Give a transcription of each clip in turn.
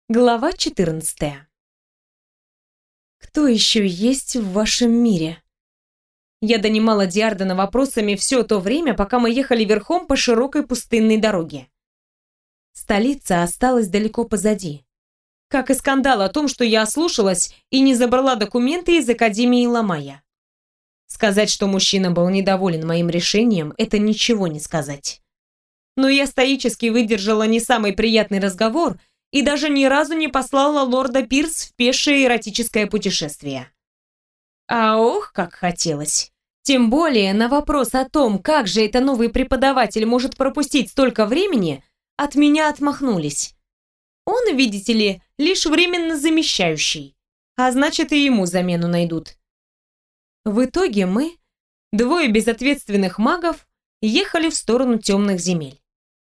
Глава 14. Кто еще есть в вашем мире? Я донимала Диардена вопросами все то время, пока мы ехали верхом по широкой пустынной дороге. Столица осталась далеко позади. Как и скандал о том, что я ослушалась и не забрала документы из Академии Ламая. Сказать, что мужчина был недоволен моим решением, это ничего не сказать. Но я стоически выдержала не самый приятный разговор и даже ни разу не послала лорда Пирс в пешее эротическое путешествие. А ох, как хотелось. Тем более на вопрос о том, как же это новый преподаватель может пропустить столько времени, от меня отмахнулись. Он, видите ли, лишь временно замещающий, а значит и ему замену найдут. В итоге мы, двое безответственных магов, ехали в сторону темных земель.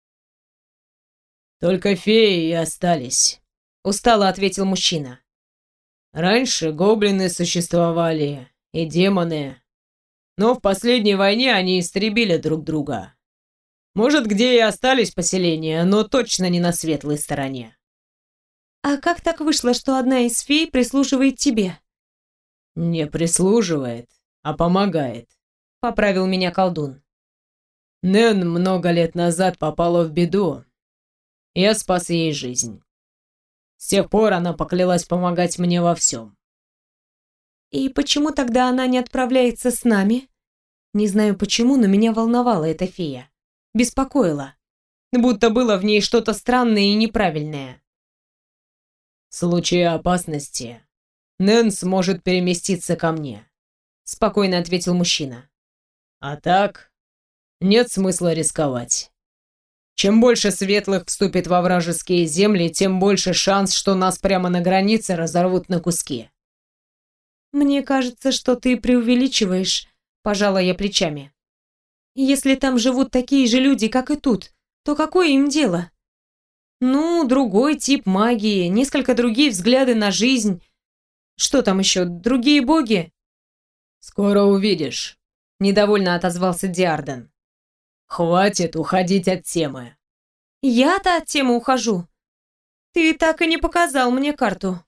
«Только феи и остались», — устало ответил мужчина. «Раньше гоблины существовали и демоны, но в последней войне они истребили друг друга. Может, где и остались поселения, но точно не на светлой стороне». «А как так вышло, что одна из фей прислуживает тебе?» «Не прислуживает, а помогает», — поправил меня колдун. «Нэн много лет назад попала в беду. Я спас ей жизнь. С тех пор она поклялась помогать мне во всем». «И почему тогда она не отправляется с нами?» Не знаю почему, но меня волновала эта фея. Беспокоила. Будто было в ней что-то странное и неправильное. «В случае опасности Нэн сможет переместиться ко мне», — спокойно ответил мужчина. «А так, нет смысла рисковать. Чем больше светлых вступит во вражеские земли, тем больше шанс, что нас прямо на границе разорвут на куски». «Мне кажется, что ты преувеличиваешь», — пожала я плечами. «Если там живут такие же люди, как и тут, то какое им дело? Ну, другой тип магии, несколько другие взгляды на жизнь. Что там еще, другие боги?» «Скоро увидишь», — недовольно отозвался Диарден. «Хватит уходить от темы». «Я-то от темы ухожу. Ты так и не показал мне карту».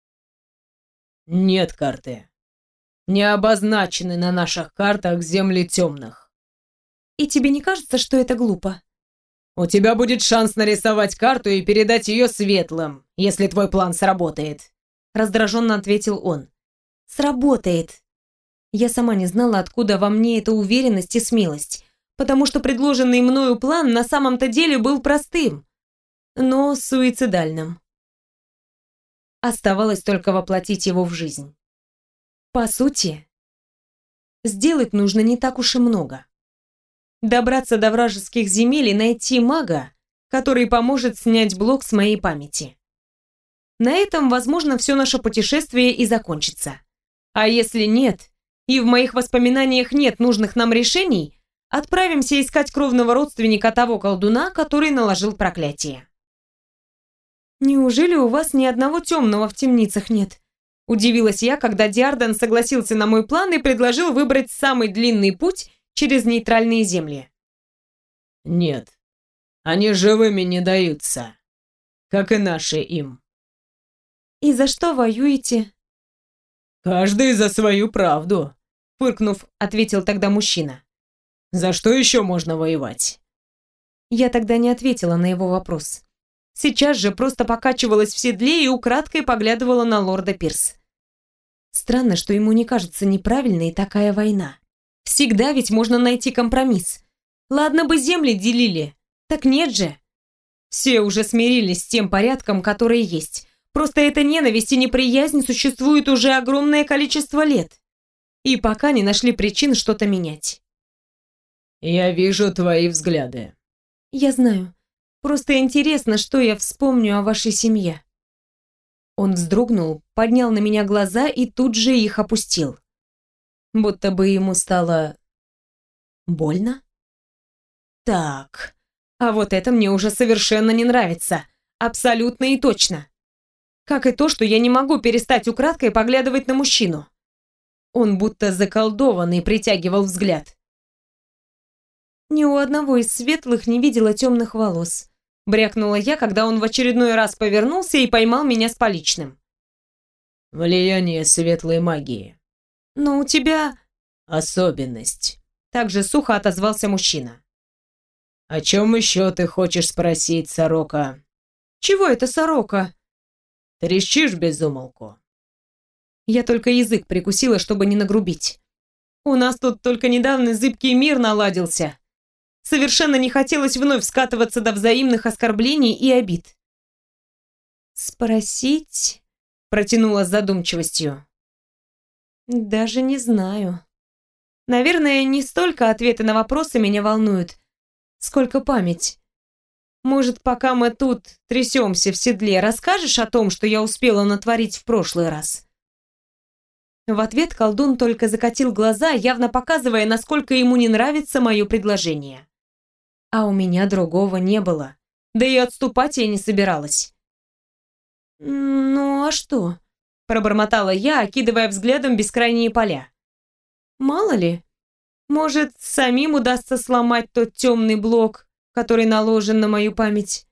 «Нет карты. Не обозначены на наших картах земли темных». «И тебе не кажется, что это глупо?» «У тебя будет шанс нарисовать карту и передать ее светлым, если твой план сработает», — раздраженно ответил он. «Сработает». Я сама не знала, откуда во мне эта уверенность и смелость, потому что предложенный мною план на самом-то деле был простым, но суицидальным. Оставалось только воплотить его в жизнь. По сути, сделать нужно не так уж и много. Добраться до вражеских земель и найти мага, который поможет снять блок с моей памяти. На этом, возможно, все наше путешествие и закончится. А если нет, и в моих воспоминаниях нет нужных нам решений, отправимся искать кровного родственника того колдуна, который наложил проклятие. «Неужели у вас ни одного темного в темницах нет?» Удивилась я, когда Диарден согласился на мой план и предложил выбрать самый длинный путь через нейтральные земли. «Нет, они живыми не даются, как и наши им». «И за что воюете?» «Каждый за свою правду», — фыркнув, ответил тогда мужчина. «За что еще можно воевать?» Я тогда не ответила на его вопрос. Сейчас же просто покачивалась в седле и украдкой поглядывала на лорда Пирс. Странно, что ему не кажется неправильной такая война. Всегда ведь можно найти компромисс. Ладно бы земли делили, так нет же. Все уже смирились с тем порядком, который есть. Просто эта ненависть и неприязнь существуют уже огромное количество лет. И пока не нашли причин что-то менять. «Я вижу твои взгляды». Я знаю. Просто интересно, что я вспомню о вашей семье». Он вздрогнул, поднял на меня глаза и тут же их опустил. Будто бы ему стало больно. Так, а вот это мне уже совершенно не нравится. Абсолютно и точно. Как и то, что я не могу перестать украдкой поглядывать на мужчину. Он будто заколдованный притягивал взгляд. Ни у одного из светлых не видела темных волос. брякнула я, когда он в очередной раз повернулся и поймал меня с поличным. «Влияние светлой магии». «Но у тебя...» «Особенность», — также сухо отозвался мужчина. «О чем еще ты хочешь спросить, сорока?» «Чего это сорока?» «Трещишь без умолку?» Я только язык прикусила, чтобы не нагрубить. У нас тут только недавно зыбкий мир наладился. Совершенно не хотелось вновь скатываться до взаимных оскорблений и обид. «Спросить?» — протянула с задумчивостью. «Даже не знаю. Наверное, не столько ответы на вопросы меня волнуют, сколько память. Может, пока мы тут трясемся в седле, расскажешь о том, что я успела натворить в прошлый раз?» В ответ колдун только закатил глаза, явно показывая, насколько ему не нравится мое предложение. А у меня другого не было, да и отступать я не собиралась. «Ну а что?» – пробормотала я, окидывая взглядом бескрайние поля. «Мало ли, может, самим удастся сломать тот темный блок, который наложен на мою память».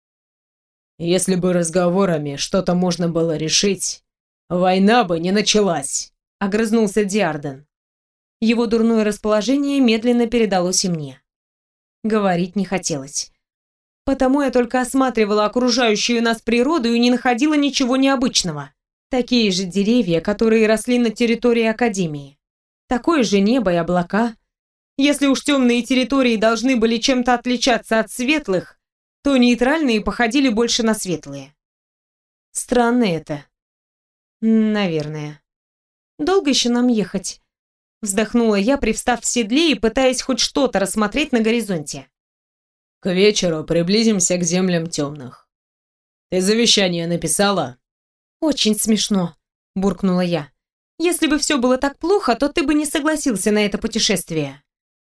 «Если бы разговорами что-то можно было решить, война бы не началась», — огрызнулся Диарден. Его дурное расположение медленно передалось и мне. Говорить не хотелось. Потому я только осматривала окружающую нас природу и не находила ничего необычного. Такие же деревья, которые росли на территории Академии. Такое же небо и облака. Если уж темные территории должны были чем-то отличаться от светлых, то нейтральные походили больше на светлые. Странно это. Наверное. «Долго еще нам ехать?» Вздохнула я, привстав в седле и пытаясь хоть что-то рассмотреть на горизонте. «К вечеру приблизимся к землям темных. Ты завещание написала?» «Очень смешно», — буркнула я. «Если бы все было так плохо, то ты бы не согласился на это путешествие».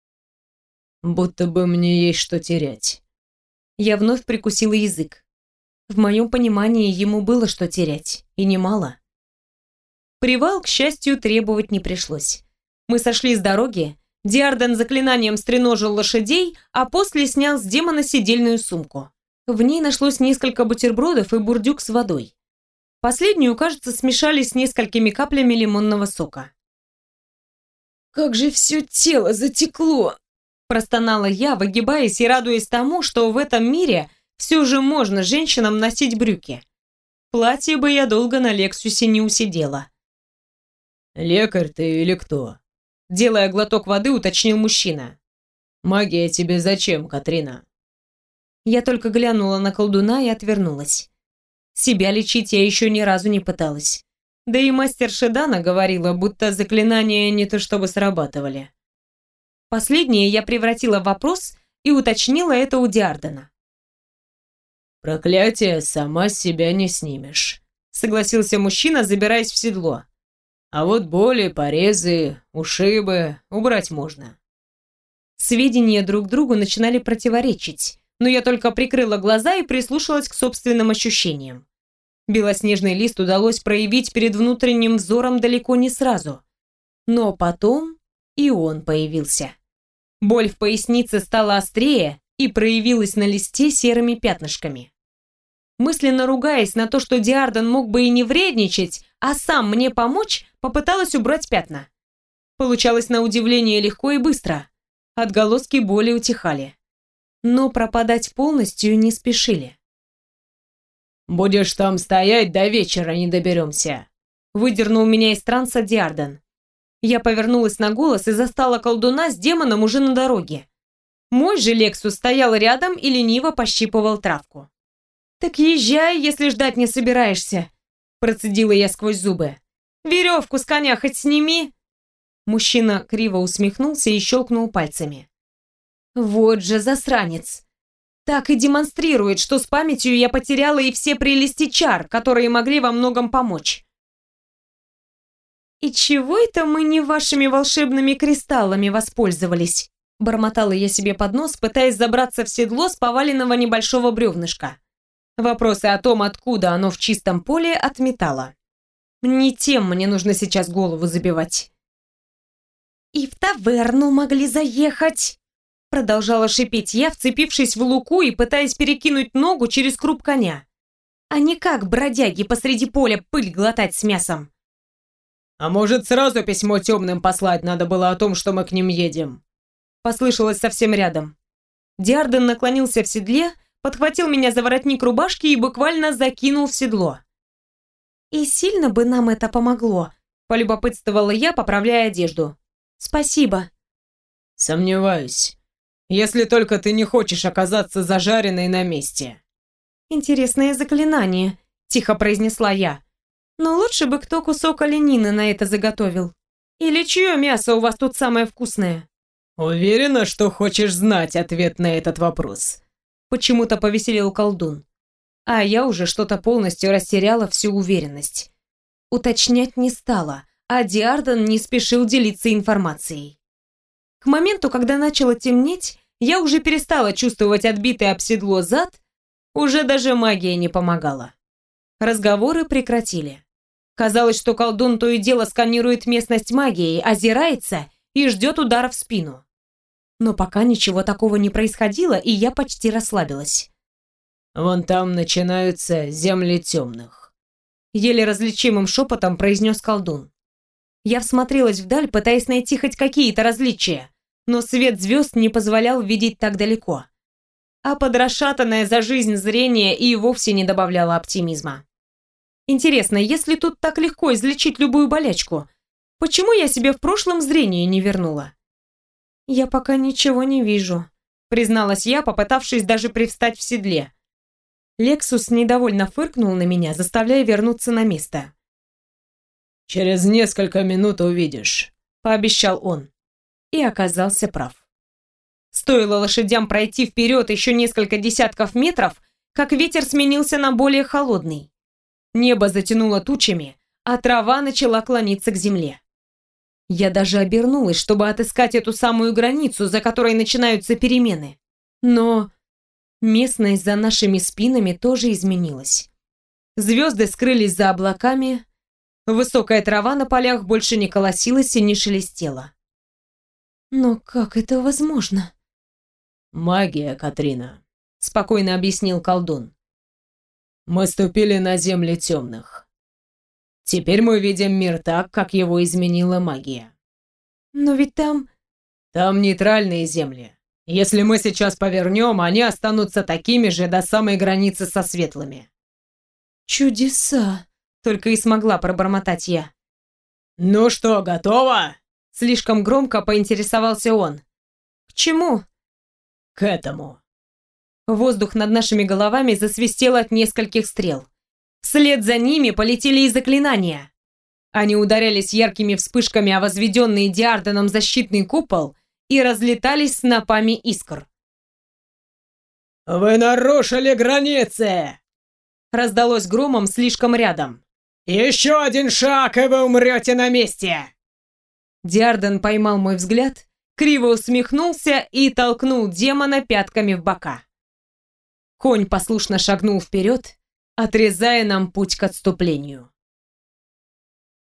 «Будто бы мне есть что терять». Я вновь прикусила язык. В моем понимании ему было что терять, и немало. Привал, к счастью, требовать не пришлось. Мы сошли с дороги, Диарден заклинанием стреножил лошадей, а после снял с демона седельную сумку. В ней нашлось несколько бутербродов и бурдюк с водой. Последнюю, кажется, смешали с несколькими каплями лимонного сока. «Как же все тело затекло!» – простонала я, выгибаясь и радуясь тому, что в этом мире все же можно женщинам носить брюки. Платье бы я долго на Лексусе не усидела. «Лекарь ты или кто?» Делая глоток воды, уточнил мужчина. «Магия тебе зачем, Катрина?» Я только глянула на колдуна и отвернулась. Себя лечить я еще ни разу не пыталась. Да и мастер Шедана говорила, будто заклинания не то чтобы срабатывали. Последнее я превратила в вопрос и уточнила это у Диардена. «Проклятие сама с себя не снимешь», — согласился мужчина, забираясь в седло. «А вот боли, порезы, ушибы убрать можно». Сведения друг другу начинали противоречить, но я только прикрыла глаза и прислушалась к собственным ощущениям. Белоснежный лист удалось проявить перед внутренним взором далеко не сразу. Но потом и он появился. Боль в пояснице стала острее и проявилась на листе серыми пятнышками. Мысленно ругаясь на то, что Диарден мог бы и не вредничать, а сам мне помочь, попыталась убрать пятна. Получалось на удивление легко и быстро. Отголоски боли утихали. Но пропадать полностью не спешили. «Будешь там стоять, до вечера не доберемся», — выдернул меня из транса Диарден. Я повернулась на голос и застала колдуна с демоном уже на дороге. Мой же Лексус стоял рядом и лениво пощипывал травку. «Так езжай, если ждать не собираешься», — процедила я сквозь зубы. «Веревку с коня хоть сними». Мужчина криво усмехнулся и щелкнул пальцами. «Вот же засранец! Так и демонстрирует, что с памятью я потеряла и все прелести чар, которые могли во многом помочь». «И чего это мы не вашими волшебными кристаллами воспользовались?» Бормотала я себе под нос, пытаясь забраться в седло с поваленного небольшого бревнышка. Вопросы о том, откуда оно в чистом поле, отметала. Не тем мне нужно сейчас голову забивать. «И в таверну могли заехать!» Продолжала шипеть я, вцепившись в луку и пытаясь перекинуть ногу через круп коня. А не как бродяги посреди поля пыль глотать с мясом. «А может, сразу письмо темным послать надо было о том, что мы к ним едем?» Послышалось совсем рядом. Диарден наклонился в седле, подхватил меня за воротник рубашки и буквально закинул в седло. «И сильно бы нам это помогло», — полюбопытствовала я, поправляя одежду. «Спасибо». «Сомневаюсь. Если только ты не хочешь оказаться зажаренной на месте». «Интересное заклинание», — тихо произнесла я. «Но лучше бы кто кусок оленины на это заготовил. Или чье мясо у вас тут самое вкусное?» «Уверена, что хочешь знать ответ на этот вопрос?» Почему-то повеселил колдун. А я уже что-то полностью растеряла всю уверенность. Уточнять не стала, а Диарден не спешил делиться информацией. К моменту, когда начало темнеть, я уже перестала чувствовать отбитый об седло зад, уже даже магия не помогала. Разговоры прекратили. Казалось, что колдун то и дело сканирует местность магией, озирается и ждет удара в спину. Но пока ничего такого не происходило, и я почти расслабилась. «Вон там начинаются земли темных», — еле различимым шепотом произнес колдун. Я всмотрелась вдаль, пытаясь найти хоть какие-то различия, но свет звезд не позволял видеть так далеко. А подрасшатанное за жизнь зрение и вовсе не добавляло оптимизма. Интересно, если тут так легко излечить любую болячку, почему я себе в прошлом зрение не вернула? «Я пока ничего не вижу», — призналась я, попытавшись даже привстать в седле. Лексус недовольно фыркнул на меня, заставляя вернуться на место. «Через несколько минут увидишь», — пообещал он. И оказался прав. Стоило лошадям пройти вперед еще несколько десятков метров, как ветер сменился на более холодный. Небо затянуло тучами, а трава начала клониться к земле. Я даже обернулась, чтобы отыскать эту самую границу, за которой начинаются перемены. Но местность за нашими спинами тоже изменилась. Звезды скрылись за облаками, высокая трава на полях больше не колосилась и не шелестела. «Но как это возможно?» «Магия, Катрина», — спокойно объяснил колдун. «Мы ступили на земли темных. Теперь мы видим мир так, как его изменила магия». «Но ведь там...» «Там нейтральные земли. Если мы сейчас повернем, они останутся такими же до самой границы со светлыми». «Чудеса!» — только и смогла пробормотать я. «Ну что, готово?» — слишком громко поинтересовался он. «К чему?» «К этому». Воздух над нашими головами засвистел от нескольких стрел. Вслед за ними полетели и заклинания. Они ударялись яркими вспышками о возведенный Диарденом защитный купол и разлетались снопами искр. «Вы нарушили границы!» Раздалось громом слишком рядом. «Еще один шаг, и вы умрете на месте!» Диарден поймал мой взгляд, криво усмехнулся и толкнул демона пятками в бока. Конь послушно шагнул вперед, отрезая нам путь к отступлению.